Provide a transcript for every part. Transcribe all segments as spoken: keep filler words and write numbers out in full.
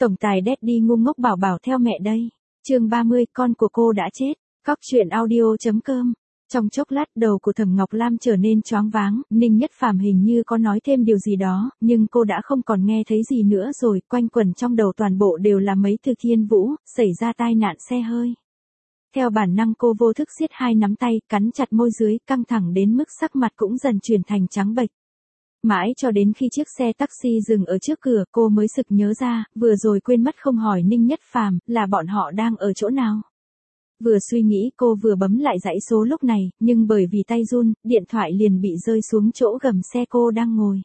Tổng tài Daddy ngu ngốc bảo bảo theo mẹ đây. Chương ba mươi, con của cô đã chết. Cóc truyện audio chấm com. Trong chốc lát đầu của Thẩm Ngọc Lam trở nên choáng váng, Ninh Nhất Phàm hình như có nói thêm điều gì đó, nhưng cô đã không còn nghe thấy gì nữa rồi, quanh quẩn trong đầu toàn bộ đều là mấy từ Thiên Vũ, xảy ra tai nạn xe hơi. Theo bản năng cô vô thức siết hai nắm tay, cắn chặt môi dưới, căng thẳng đến mức sắc mặt cũng dần chuyển thành trắng bệch. Mãi cho đến khi chiếc xe taxi dừng ở trước cửa, cô mới sực nhớ ra, vừa rồi quên mất không hỏi Ninh Nhất Phàm, là bọn họ đang ở chỗ nào. Vừa suy nghĩ cô vừa bấm lại dãy số lúc này, nhưng bởi vì tay run, điện thoại liền bị rơi xuống chỗ gầm xe cô đang ngồi.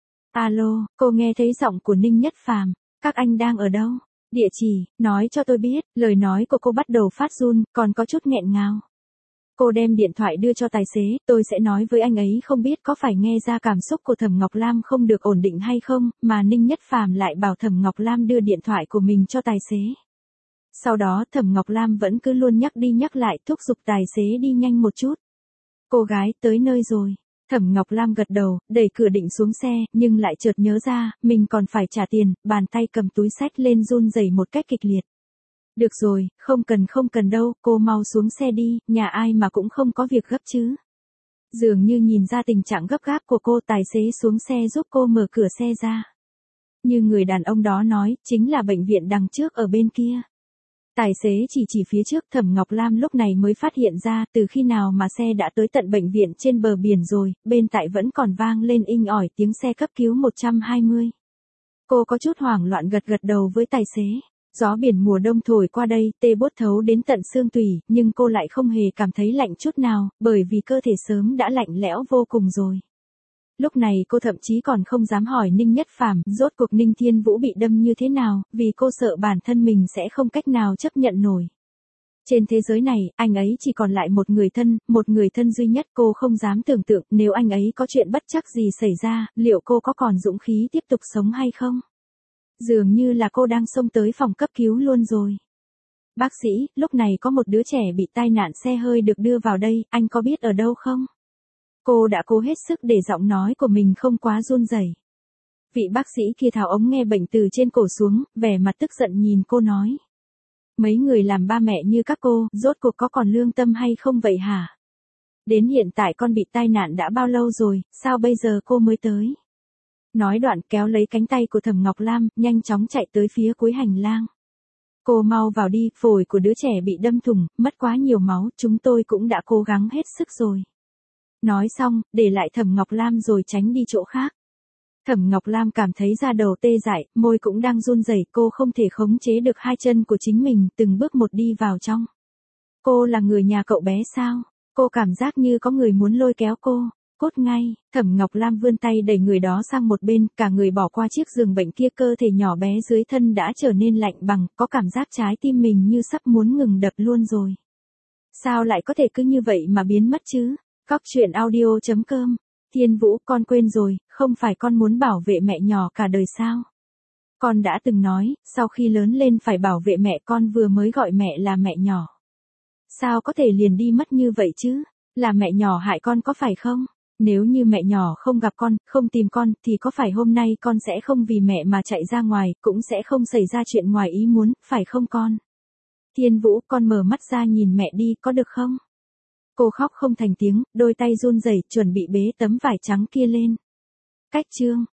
Alo, cô nghe thấy giọng của Ninh Nhất Phàm, các anh đang ở đâu? Địa chỉ, nói cho tôi biết, lời nói của cô bắt đầu phát run, còn có chút nghẹn ngào. Cô đem điện thoại đưa cho tài xế, tôi sẽ nói với anh ấy không biết có phải nghe ra cảm xúc của Thẩm Ngọc Lam không được ổn định hay không, mà Ninh Nhất Phàm lại bảo Thẩm Ngọc Lam đưa điện thoại của mình cho tài xế. Sau đó Thẩm Ngọc Lam vẫn cứ luôn nhắc đi nhắc lại thúc giục tài xế đi nhanh một chút. Cô gái tới nơi rồi. Thẩm Ngọc Lam gật đầu, đẩy cửa định xuống xe, nhưng lại chợt nhớ ra, mình còn phải trả tiền, bàn tay cầm túi xách lên run rẩy một cách kịch liệt. Được rồi, không cần không cần đâu, cô mau xuống xe đi, nhà ai mà cũng không có việc gấp chứ. Dường như nhìn ra tình trạng gấp gáp của cô, tài xế xuống xe giúp cô mở cửa xe ra. Như người đàn ông đó nói, chính là bệnh viện đằng trước ở bên kia. Tài xế chỉ chỉ phía trước, Thẩm Ngọc Lam lúc này mới phát hiện ra từ khi nào mà xe đã tới tận bệnh viện trên bờ biển rồi, bên tại vẫn còn vang lên inh ỏi tiếng xe cấp cứu một trăm hai mươi. Cô có chút hoảng loạn gật gật đầu với tài xế. Gió biển mùa đông thổi qua đây, tê buốt thấu đến tận xương tủy, nhưng cô lại không hề cảm thấy lạnh chút nào, bởi vì cơ thể sớm đã lạnh lẽo vô cùng rồi. Lúc này cô thậm chí còn không dám hỏi Ninh Nhất Phàm, rốt cuộc Ninh Thiên Vũ bị đâm như thế nào, vì cô sợ bản thân mình sẽ không cách nào chấp nhận nổi. Trên thế giới này, anh ấy chỉ còn lại một người thân, một người thân duy nhất, cô không dám tưởng tượng nếu anh ấy có chuyện bất trắc gì xảy ra, liệu cô có còn dũng khí tiếp tục sống hay không? Dường như là cô đang xông tới phòng cấp cứu luôn rồi. Bác sĩ, lúc này có một đứa trẻ bị tai nạn xe hơi được đưa vào đây, anh có biết ở đâu không? Cô đã cố hết sức để giọng nói của mình không quá run rẩy. Vị bác sĩ kia tháo ống nghe bệnh từ trên cổ xuống, vẻ mặt tức giận nhìn cô nói. Mấy người làm ba mẹ như các cô, rốt cuộc có còn lương tâm hay không vậy hả? Đến hiện tại con bị tai nạn đã bao lâu rồi, sao bây giờ cô mới tới? Nói đoạn kéo lấy cánh tay của Thẩm Ngọc Lam, nhanh chóng chạy tới phía cuối hành lang. Cô mau vào đi, phổi của đứa trẻ bị đâm thủng, mất quá nhiều máu, chúng tôi cũng đã cố gắng hết sức rồi. Nói xong, để lại Thẩm Ngọc Lam rồi tránh đi chỗ khác. Thẩm Ngọc Lam cảm thấy da đầu tê dại, môi cũng đang run rẩy, cô không thể khống chế được hai chân của chính mình, từng bước một đi vào trong. Cô là người nhà cậu bé sao? Cô cảm giác như có người muốn lôi kéo cô. Cốt ngay, Thẩm Ngọc Lam vươn tay đẩy người đó sang một bên, cả người bỏ qua chiếc giường bệnh kia, cơ thể nhỏ bé dưới thân đã trở nên lạnh bằng, có cảm giác trái tim mình như sắp muốn ngừng đập luôn rồi. Sao lại có thể cứ như vậy mà biến mất chứ? Cóc truyện audio chấm com. Thiên Vũ, con quên rồi, không phải con muốn bảo vệ mẹ nhỏ cả đời sao? Con đã từng nói, sau khi lớn lên phải bảo vệ mẹ, con vừa mới gọi mẹ là mẹ nhỏ. Sao có thể liền đi mất như vậy chứ? Là mẹ nhỏ hại con có phải không? Nếu như mẹ nhỏ không gặp con, không tìm con, thì có phải hôm nay con sẽ không vì mẹ mà chạy ra ngoài, cũng sẽ không xảy ra chuyện ngoài ý muốn, phải không con? Thiên Vũ, con mở mắt ra nhìn mẹ đi, có được không? Cô khóc không thành tiếng, đôi tay run rẩy, chuẩn bị bế tấm vải trắng kia lên. Cách chương